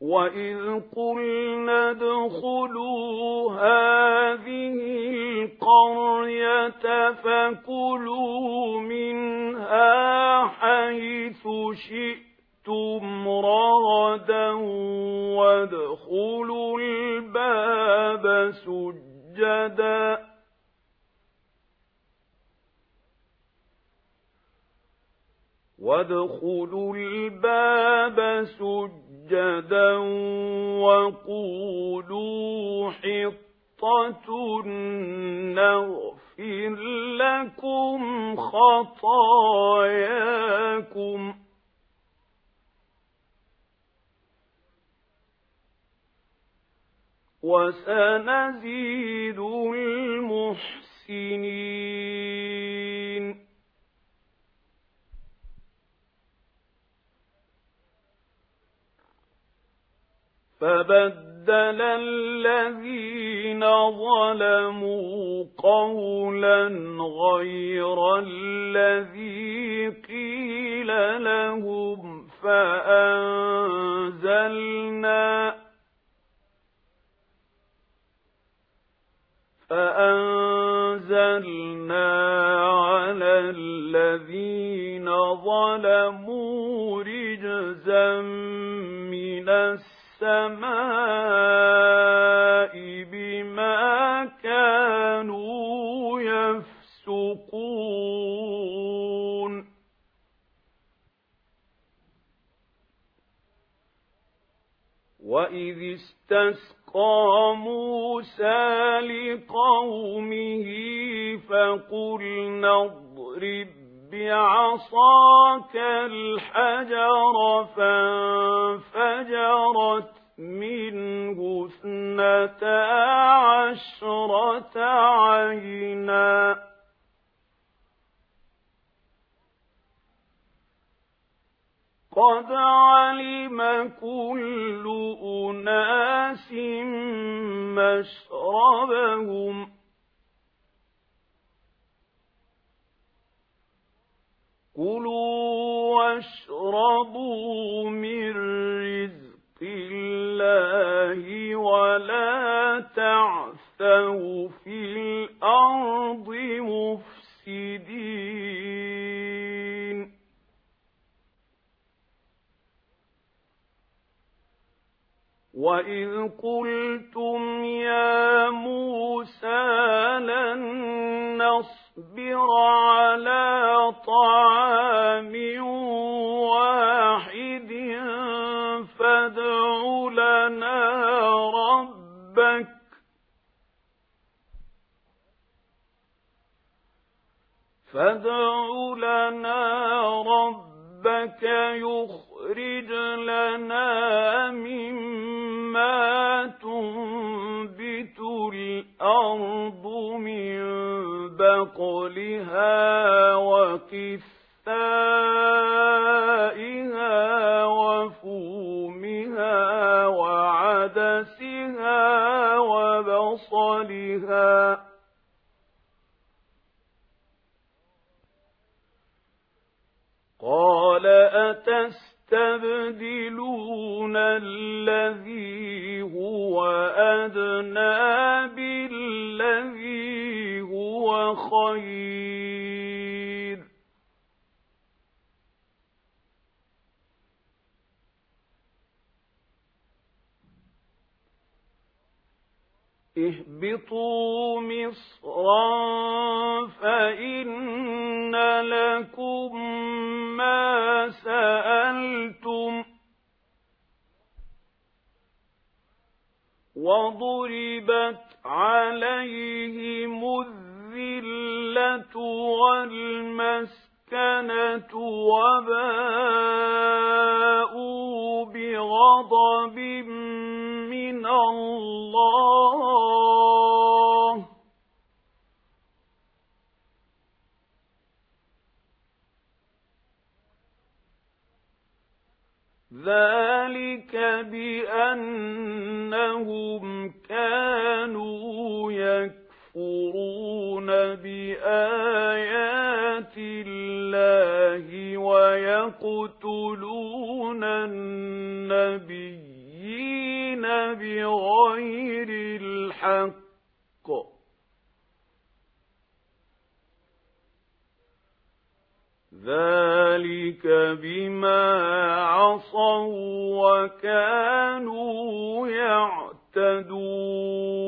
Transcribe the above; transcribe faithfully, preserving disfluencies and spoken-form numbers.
وَإِذْ قُلْنَا ادْخُلُوا هَٰذِهِ الْقَرْيَةَ فَكُلُوا مِنْهَا حَيْثُ شِئْتُمْ رَغَدًا وَادْخُلُوا الْبَابَ سُجَّدًا وَادْخُلُوا الْبَابَ سُجَّدًا وَقُولُوا حِطَّةٌ نَّغْفِرْ لَكُمْ خَطَايَاكُمْ وَسَنَزِيدُ الْمُحْسِنِينَ. فَبَدَّلَ الَّذِينَ ظَلَمُوا قَوْلًا غَيْرَ الَّذِي قِيلَ لَهُمْ فَأَنزَلْنَا فَأَنزَلْنَا عَلَى الَّذِينَ ظَلَمُوا رِجْزًا مِّنَ السَّمَاءِ بِمَا كَانُوا يَفْسُقُونَ. وَإِذِ اسْتَسْقَىٰ مُوسَىٰ لِقَوْمِهِ فَقُلْنَا اضْرِب بِّعَصَاكَ الْحَجَرَ فَانفَجَرَتْ مِنْهُ اثْنَتَا عَشْرَةَ عَيْنًا ۖ قَدْ عَلِمَ كُلُّ أُنَاسٍ مَّشْرَبَهُمْ ۖ كُلُوا وَاشْرَبُوا مِن رِّزْقِ اللَّهِ وَلَا تَعْثَوْا فِي الْأَرْضِ مُفْسِدِينَ. وَإِذْ قُلْتُمْ يَا مُوسَىٰ لَن نَّصْبِرَ عَلَىٰ طَعَامٍ وَاحِدٍ فَادْعُ لَنَا رَبَّكَ فَادْعُ لَنَا رَبَّكَ يُخْرِجْ لَنَا مِمَّا تُنبِتُ الْأَرْضُ مِن بَقْلِهَا وَقِثَّائِهَا وَفُومِهَا وَعَدَسِهَا وَبَصَلِهَا ۖ قَالَ أَتَسْتَبْدِلُونَ الَّذِي هُوَ أَدْنَىٰ بِالَّذِي هُوَ خَيْرٌ ۚ اهْبِطُوا مِصْرًا فَإِنَّ لَكُم مَّا سَأَلْتُمْ ۗ وَضُرِبَتْ عَلَيْهِمُ الذِّلَّةُ وَالْمَسْكَنَةُ وَبَاءُوا بِغَضَبٍ مِّنَ اللَّهِ ۗ ذَلِكَ بِأَنَّهُمْ كَانُوا يَكْفُرُونَ بِآيَاتِ اللَّهِ وَيَقْتُلُونَ النَّبِيِّينَ بغير الحق ذلك بما عصوا وكانوا يعتدون